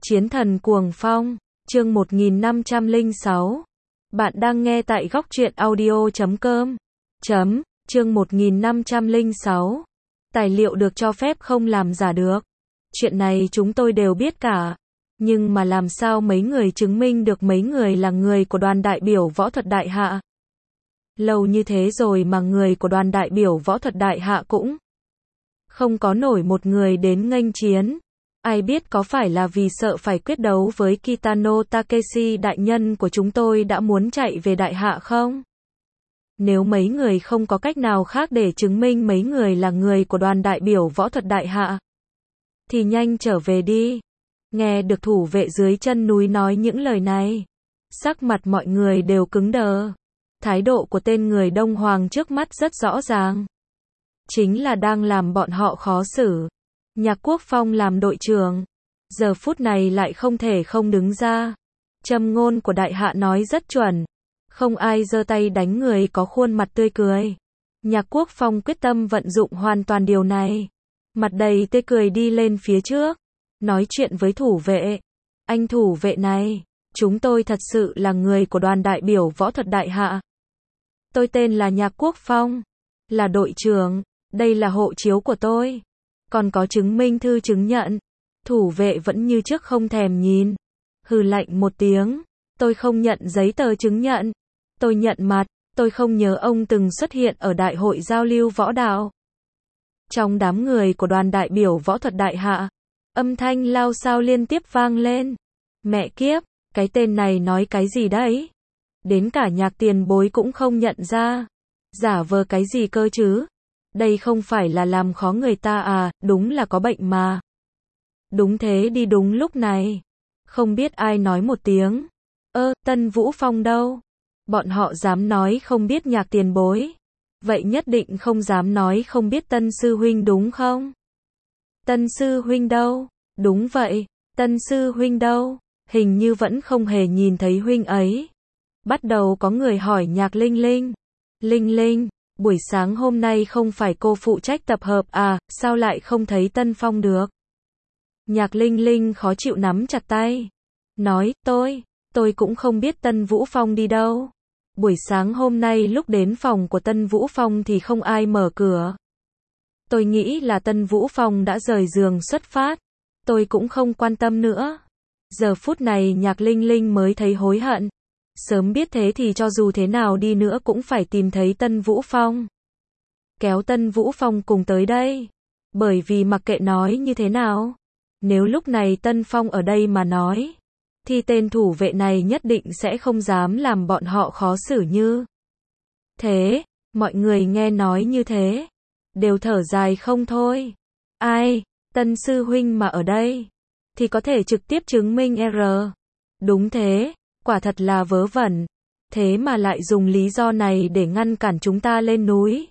Chiến thần cuồng phong, chương 1506. Bạn đang nghe tại góc truyện audio.com. Chương 1506. Tài liệu được cho phép không làm giả được. Chuyện này chúng tôi đều biết cả. Nhưng mà làm sao mấy người chứng minh được mấy người là người của đoàn đại biểu võ thuật đại hạ? Lâu như thế rồi mà người của đoàn đại biểu võ thuật đại hạ cũng không có nổi một người đến nghênh chiến. Ai biết có phải là vì sợ phải quyết đấu với Kitano Takeshi đại nhân của chúng tôi đã muốn chạy về đại hạ không? Nếu mấy người không có cách nào khác để chứng minh mấy người là người của đoàn đại biểu võ thuật đại hạ, thì nhanh trở về đi. Nghe được thủ vệ dưới chân núi nói những lời này, sắc mặt mọi người đều cứng đờ. Thái độ của tên người Đông Hoàng trước mắt rất rõ ràng. Chính là đang làm bọn họ khó xử. Nhạc Quốc Phong làm đội trưởng, giờ phút này lại không thể không đứng ra. Châm ngôn của đại hạ nói rất chuẩn. Không ai giơ tay đánh người có khuôn mặt tươi cười. Nhạc Quốc Phong quyết tâm vận dụng hoàn toàn điều này. Mặt đầy tươi cười đi lên phía trước, nói chuyện với thủ vệ. Anh thủ vệ này, chúng tôi thật sự là người của đoàn đại biểu võ thuật đại hạ. Tôi tên là Nhạc Quốc Phong, là đội trưởng, đây là hộ chiếu của tôi. Còn có chứng minh thư chứng nhận. Thủ vệ vẫn như trước không thèm nhìn. Hừ lạnh một tiếng. Tôi không nhận giấy tờ chứng nhận. Tôi nhận mặt. Tôi không nhớ ông từng xuất hiện ở đại hội giao lưu võ đạo. Trong đám người của đoàn đại biểu võ thuật đại hạ, âm thanh lao xao liên tiếp vang lên. Mẹ kiếp, cái tên này nói cái gì đấy? Đến cả Nhạc tiền bối cũng không nhận ra. Giả vờ cái gì cơ chứ? Đây không phải là làm khó người ta à, đúng là có bệnh mà. Đúng thế đi. Đúng lúc này, không biết ai nói một tiếng. Tân Vũ Phong đâu? Bọn họ dám nói không biết Nhạc tiền bối. Vậy nhất định không dám nói không biết Tân sư huynh đúng không? Tân sư huynh đâu? Đúng vậy, Tân sư huynh đâu? Hình như vẫn không hề nhìn thấy huynh ấy. Bắt đầu có người hỏi Nhạc Linh Linh. Linh Linh, buổi sáng hôm nay không phải cô phụ trách tập hợp à, sao lại không thấy Tân Phong được? Nhạc Linh Linh khó chịu nắm chặt tay. Nói, tôi cũng không biết Tân Vũ Phong đi đâu. Buổi sáng hôm nay lúc đến phòng của Tân Vũ Phong thì không ai mở cửa. Tôi nghĩ là Tân Vũ Phong đã rời giường xuất phát. Tôi cũng không quan tâm nữa. Giờ phút này Nhạc Linh Linh mới thấy hối hận. Sớm biết thế thì cho dù thế nào đi nữa cũng phải tìm thấy Tân Vũ Phong. Kéo Tân Vũ Phong cùng tới đây. Bởi vì mặc kệ nói như thế nào, nếu lúc này Tân Phong ở đây mà nói, thì tên thủ vệ này nhất định sẽ không dám làm bọn họ khó xử như thế. Mọi người nghe nói như thế, đều thở dài không thôi. Ai, Tân sư huynh mà ở đây, thì có thể trực tiếp chứng minh Đúng thế. Quả thật là vớ vẩn. Thế mà lại dùng lý do này để ngăn cản chúng ta lên núi.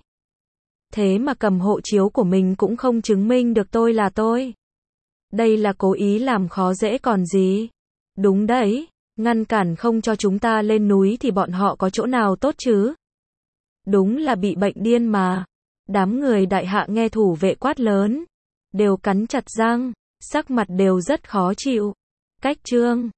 Thế mà cầm hộ chiếu của mình cũng không chứng minh được tôi là tôi. Đây là cố ý làm khó dễ còn gì. Đúng đấy, ngăn cản không cho chúng ta lên núi thì bọn họ có chỗ nào tốt chứ? Đúng là bị bệnh điên mà. Đám người đại hạ nghe thủ vệ quát lớn, đều cắn chặt răng, sắc mặt đều rất khó chịu. Cách chương